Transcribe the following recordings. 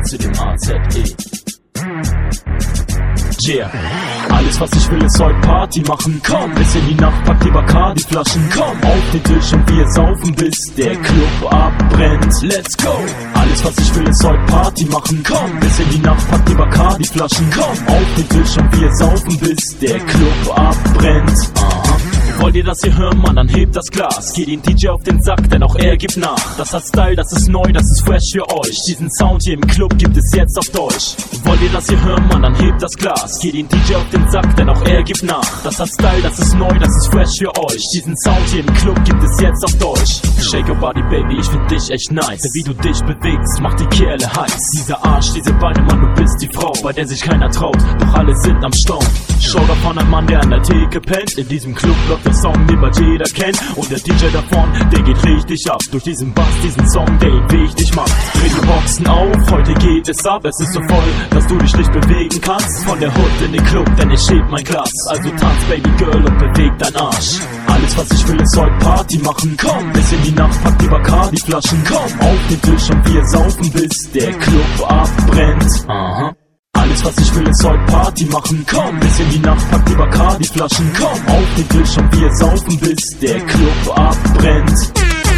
zu dem AZE. Yeah. Alles was ich will ist heute Party machen. Komm, bis in die Nacht, pack die Bacardi-Flaschen. Komm, auf den Tisch und wir saufen, bis der Club abbrennt. Let's go! Alles was ich will ist heute Party machen. Komm, bis in die Nacht, pack die Bacardi-Flaschen. Komm, auf den Tisch und wir saufen, bis der Club abbrennt. Wollt ihr das hier hören, Mann, dann hebt das Glas. Geht den DJ auf den Sack, denn auch er gibt nach. Das hat Style, das ist neu, das ist fresh für euch. Diesen Sound hier im Club gibt es jetzt auf Deutsch. Wollt ihr das hier hören, Mann, dann hebt das Glas. Geht den DJ auf den Sack, denn auch er gibt nach. Das hat Style, das ist neu, das ist fresh für euch. Diesen Sound hier im Club gibt es jetzt auf Deutsch. Shake your body, baby, ich find dich echt nice. Wie du dich bewegst, macht die Kerle heiß. Dieser Arsch, diese Beine, Mann, du bist die Frau, bei der sich keiner traut, doch alle sind am Staunen. Schau davon ein Mann, der an der Theke pennt. In diesem Club läuft der Song, den bald jeder kennt. Und der DJ davon, der geht richtig ab. Durch diesen Bass, diesen Song, der ihn wichtig macht. Dreh die Boxen auf, heute geht es ab. Es ist so voll, dass du dich nicht bewegen kannst. Von der Hood in den Club, denn ich heb mein Glas. Also tanz, Baby Girl, und beweg dein Arsch. Alles was ich will ist heute Party machen. Komm, bis in die Nacht, pack die Bacardi-Flaschen. Komm, auf den Tisch und wir saufen, bis der Club abbrennt. Alles was ich will ist heute Party machen. Komm, bis in die Nacht, pack die Bacardi-Flaschen. Komm, auf den Tisch und wir saufen, bis der Club abbrennt.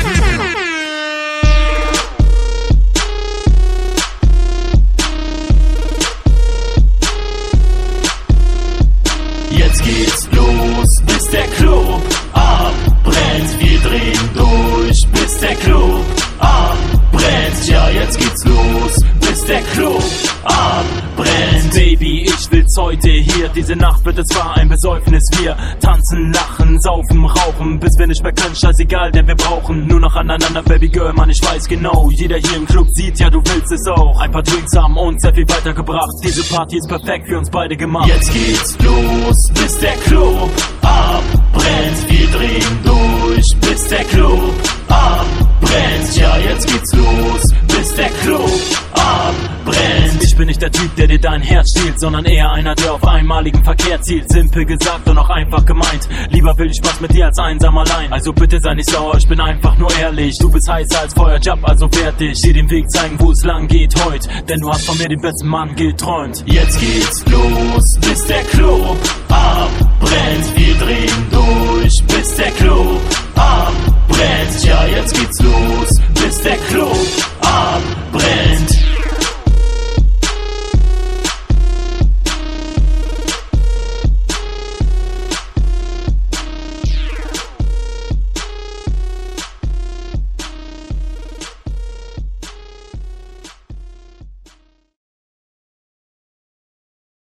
Jetzt geht's los, bis der Club abbrennt. Wir drehen durch, bis der Club abbrennt. Ja, jetzt geht's los, bis der Club abbrennt. Baby, ich will's heute hier. Diese Nacht wird es wahr, ein Besäufnis. Wir tanzen, lachen, saufen, rauchen, bis wir nicht mehr können. Scheißegal, denn wir brauchen nur noch aneinander, Baby Girl, Mann, ich weiß genau. Jeder hier im Club sieht, ja, du willst es auch. Ein paar Drinks haben uns sehr viel weitergebracht. Diese Party ist perfekt für uns beide gemacht. Jetzt geht's los, bis der Club abbrennt. Wir drehen durch, bis der Club abbrennt. Ja, jetzt geht's los, bis der Club abbrennt. Ich bin nicht der Typ, der dir dein Herz stiehlt, sondern eher einer, der auf einmaligen Verkehr zielt. Simpel gesagt und auch einfach gemeint. Lieber will ich was mit dir als einsam allein. Also bitte sei nicht sauer, ich bin einfach nur ehrlich. Du bist heißer als Feuerjob, also werd dich. Dir den Weg zeigen, wo es lang geht heute. Denn du hast von mir den besten Mann geträumt. Jetzt geht's los, bis der Club abbrennt. Wir drehen durch, bis der Club abbrennt. Ja, jetzt geht's